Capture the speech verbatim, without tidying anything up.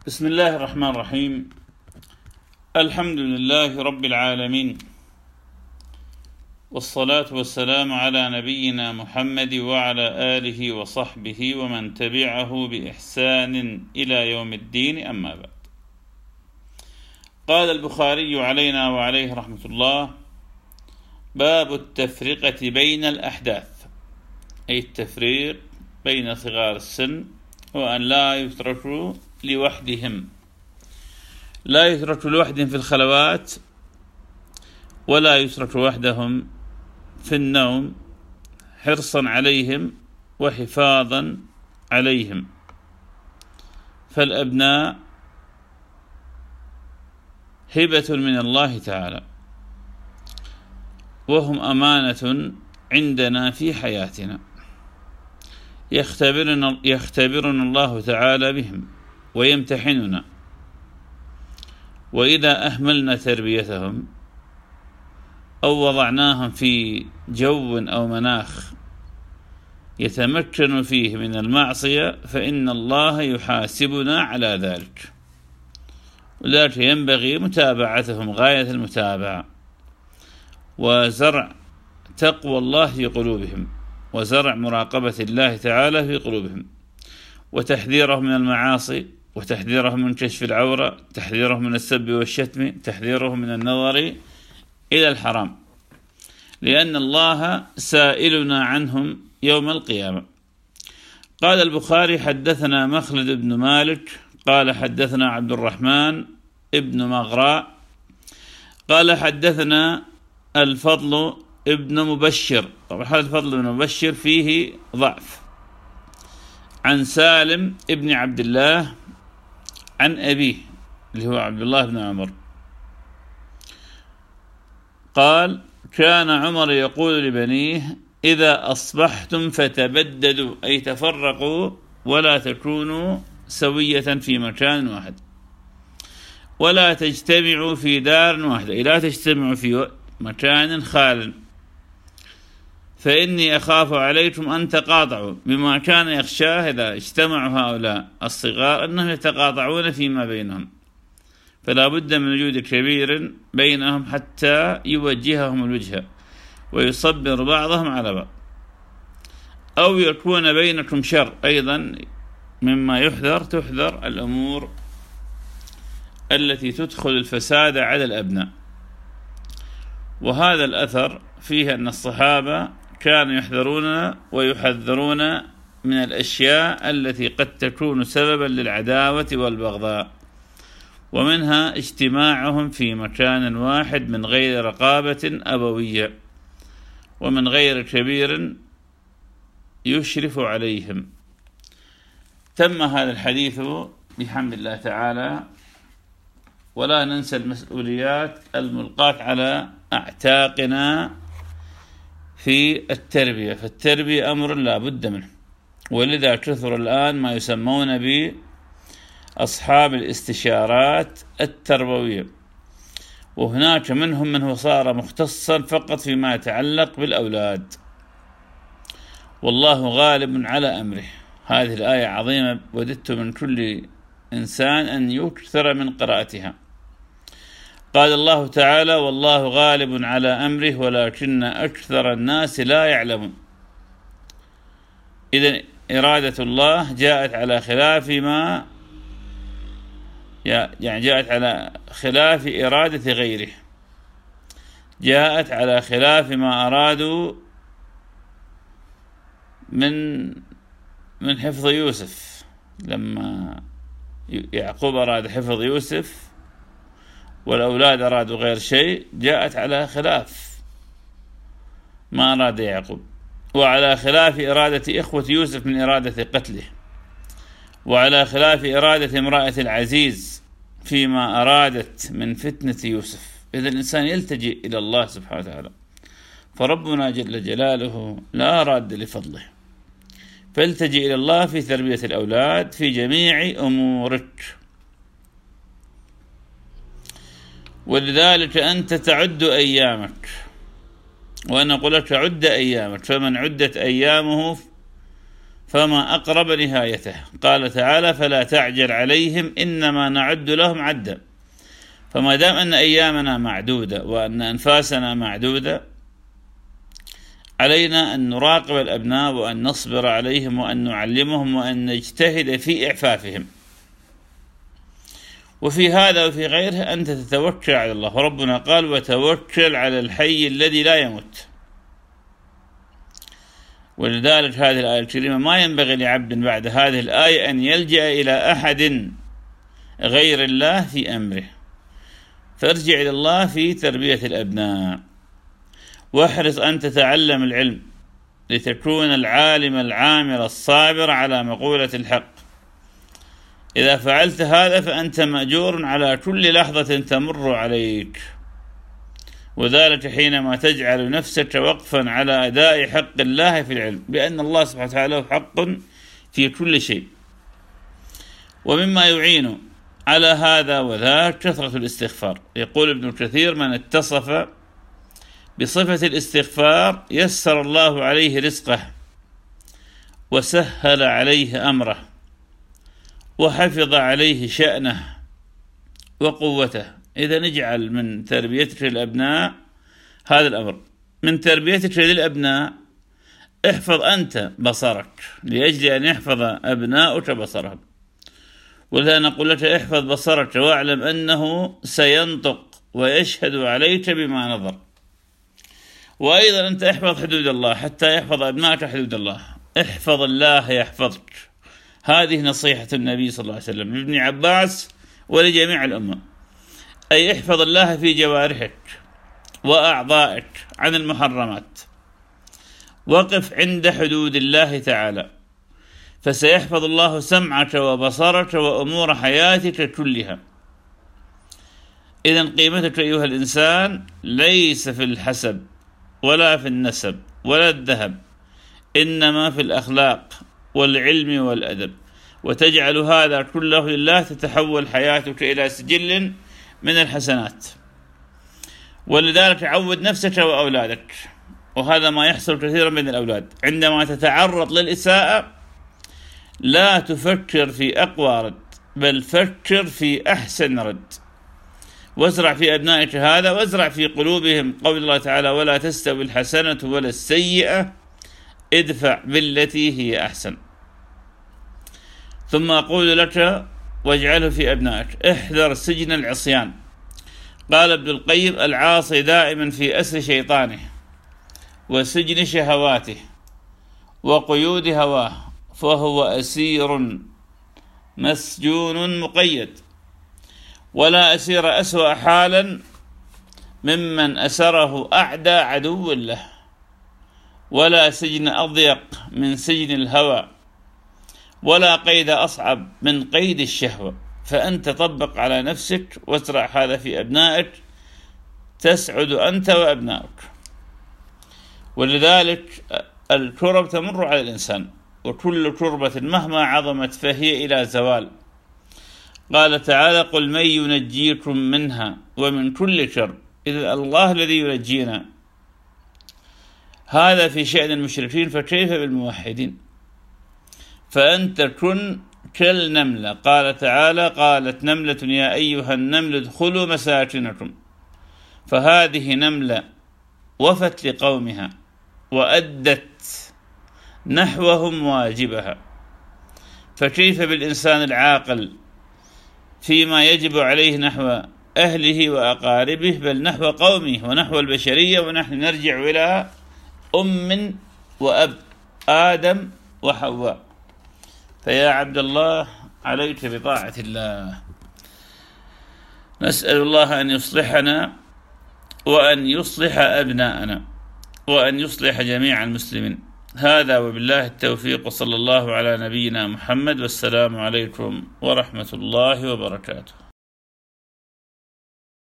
بسم الله الرحمن الرحيم. الحمد لله رب العالمين، والصلاة والسلام على نبينا محمد وعلى آله وصحبه ومن تبعه بإحسان إلى يوم الدين، أما بعد. قال البخاري علينا وعليه رحمة الله: باب التفرقة بين الأحداث، أي التفريق بين صغار السن، وأن لا يتركوا لوحدهم، لا يتركوا لوحدهم في الخلوات، ولا يتركوا وحدهم في النوم، حرصا عليهم وحفاظا عليهم. فالأبناء هبة من الله تعالى، وهم أمانة عندنا في حياتنا، يختبرنا, يختبرنا الله تعالى بهم ويمتحننا. وإذا أهملنا تربيتهم أو وضعناهم في جو أو مناخ يتمكن فيه من المعصية فإن الله يحاسبنا على ذلك، ولذلك ينبغي متابعتهم غاية المتابعة، وزرع تقوى الله في قلوبهم، وزرع مراقبة الله تعالى في قلوبهم، وتحذيرهم من المعاصي، وتحذيرهم من كشف العورة، تحذيرهم من السب والشتم، تحذيرهم من النظر إلى الحرام، لأن الله سائلنا عنهم يوم القيامة. قال البخاري: حدثنا مخلد بن مالك قال حدثنا عبد الرحمن ابن مغراء قال حدثنا الفضل ابن مبشر. طبعا هذا الفضل بن مبشر فيه ضعف، عن سالم ابن عبد الله عن أبيه اللي هو عبد الله بن عمر قال: كان عمر يقول لبنيه: إذا أصبحتم فتبددوا، أي تفرقوا ولا تكونوا سوية في مكان واحد، ولا تجتمعوا في دار واحدة، لا تجتمعوا في مكان خال، فإني أخاف عليكم أن تقاطعوا، بما كان يخشاه إذا اجتمعوا هؤلاء الصغار أنهم يتقاطعون فيما بينهم، فلا بد من وجود كبير بينهم حتى يوجههم الوجهة ويصبر بعضهم على بعض، أو يكون بينكم شر. أيضا مما يحذر تحذر الأمور التي تدخل الفساد على الأبناء. وهذا الأثر فيه أن الصحابة كانوا يحذرون ويحذرون من الأشياء التي قد تكون سببا للعداوة والبغضاء، ومنها اجتماعهم في مكان واحد من غير رقابة أبوية، ومن غير كبير يشرف عليهم. تم هذا الحديث بحمد الله تعالى، ولا ننسى المسؤوليات الملقاة على أعتاقنا في التربية، فالتربية أمر لا بد منه، ولذا كثر الآن ما يسمون بأصحاب الاستشارات التربوية، وهناك منهم من هو صار مختصا فقط فيما يتعلق بالأولاد، والله غالب على أمره. هذه الآية عظيمة، وددت من كل إنسان أن يكثر من قراءتها. قال الله تعالى: والله غالب على أمره ولكن أكثر الناس لا يعلمون. إذن إرادة الله جاءت على خلاف ما يعني جاءت على خلاف إرادة غيره، جاءت على خلاف ما أرادوا من من حفظ يوسف. لما يعقوب أراد حفظ يوسف والأولاد أرادوا غير شيء، جاءت على خلاف ما أراد يعقوب، وعلى خلاف إرادة إخوة يوسف من إرادة قتله، وعلى خلاف إرادة امرأة العزيز فيما أرادت من فتنة يوسف. إذا الإنسان يلتجئ إلى الله سبحانه وتعالى، فربنا جل جلاله لا راد لفضله، فالتجئ إلى الله في تربية الأولاد في جميع أمورك. ولذلك أنت تعد أيامك، وأنا أقول لك عد أيامك، فمن عدت أيامه فما أقرب نهايته. قال تعالى: فلا تعجل عليهم إنما نعد لهم عدا. فما دام أن أيامنا معدودة وأن أنفاسنا معدودة، علينا أن نراقب الأبناء وأن نصبر عليهم وأن نعلمهم وأن نجتهد في إعفافهم. وفي هذا وفي غيره أنت تتوكل على الله، وربنا قال: وتوكل على الحي الذي لا يموت. ولذلك هذه الآية الكريمة ما ينبغي لعبد بعد هذه الآية أن يلجأ إلى أحد غير الله في أمره، فارجع إلى الله في تربية الأبناء، واحرص أن تتعلم العلم لتكون العالم العامل الصابر على مقولة الحق. إذا فعلت هذا فأنت مأجور على كل لحظة تمر عليك، وذلك حينما تجعل نفسك وقفا على أداء حق الله في العلم، بأن الله سبحانه وتعالى له حق في كل شيء. ومما يعين على هذا وذاك كثرة الاستغفار. يقول ابن كثير: من اتصف بصفة الاستغفار يسر الله عليه رزقه وسهل عليه أمره وحفظ عليه شأنه وقوته. إذا نجعل من تربيتك للأبناء هذا الأمر. من تربيتك للأبناء احفظ أنت بصرك لأجل أن يحفظ أبناؤك بصرهم. ولذا نقول لك: احفظ بصرك واعلم أنه سينطق ويشهد عليك بما نظر. وأيضا أنت احفظ حدود الله حتى يحفظ أبنائك حدود الله. احفظ الله يحفظك. هذه نصيحة النبي صلى الله عليه وسلم لابن عباس ولجميع الأمة، أي احفظ الله في جوارحك وأعضائك عن المحرمات، وقف عند حدود الله تعالى، فسيحفظ الله سمعك وبصرك وأمور حياتك كلها. إذن قيمتك أيها الإنسان ليس في الحسب ولا في النسب ولا الذهب، إنما في الأخلاق والعلم والأدب. وتجعل هذا كله لله تتحول حياتك إلى سجل من الحسنات. ولذلك عود نفسك وأولادك، وهذا ما يحصل كثيرا من الأولاد. عندما تتعرض للإساءة لا تفكر في أقوى رد، بل فكر في أحسن رد، وازرع في أبنائك هذا، وازرع في قلوبهم قول الله تعالى: ولا تستوي الحسنة ولا السيئة ادفع بالتي هي أحسن. ثم أقول لك: واجعله في أبنائك. احذر سجن العصيان. قال ابن القيم: العاصي دائما في أسر شيطانه وسجن شهواته وقيود هواه، فهو أسير مسجون مقيد. ولا أسير أسوأ حالا ممن أسره أعدى عدو له، ولا سجن أضيق من سجن الهوى، ولا قيد أصعب من قيد الشهوة. فأنت طبق على نفسك وازرع هذا في أبنائك، تسعد أنت وأبنائك. ولذلك الكرب تمر على الإنسان، وكل كربة مهما عظمت فهي إلى زوال. قال تعالى: قل من ينجيكم منها ومن كل كرب. إذا الله الذي ينجينا. هذا في شأن المشركين، فكيف بالموحدين؟ فأنت كن كالنملة. قال تعالى: قالت نملة يا أيها النمل ادخلوا مساكنكم. فهذه نملة وفت لقومها وأدت نحوهم واجبها. فكيف بالإنسان العاقل فيما يجب عليه نحو أهله وأقاربه، بل نحو قومه ونحو البشرية. ونحن نرجع إلى أم وأب، آدم وحواء. فيا عبد الله عليك بطاعة الله. نسأل الله أن يصلحنا وأن يصلح أبناءنا وأن يصلح جميع المسلمين. هذا وبالله التوفيق، وصلى الله على نبينا محمد، والسلام عليكم ورحمة الله وبركاته.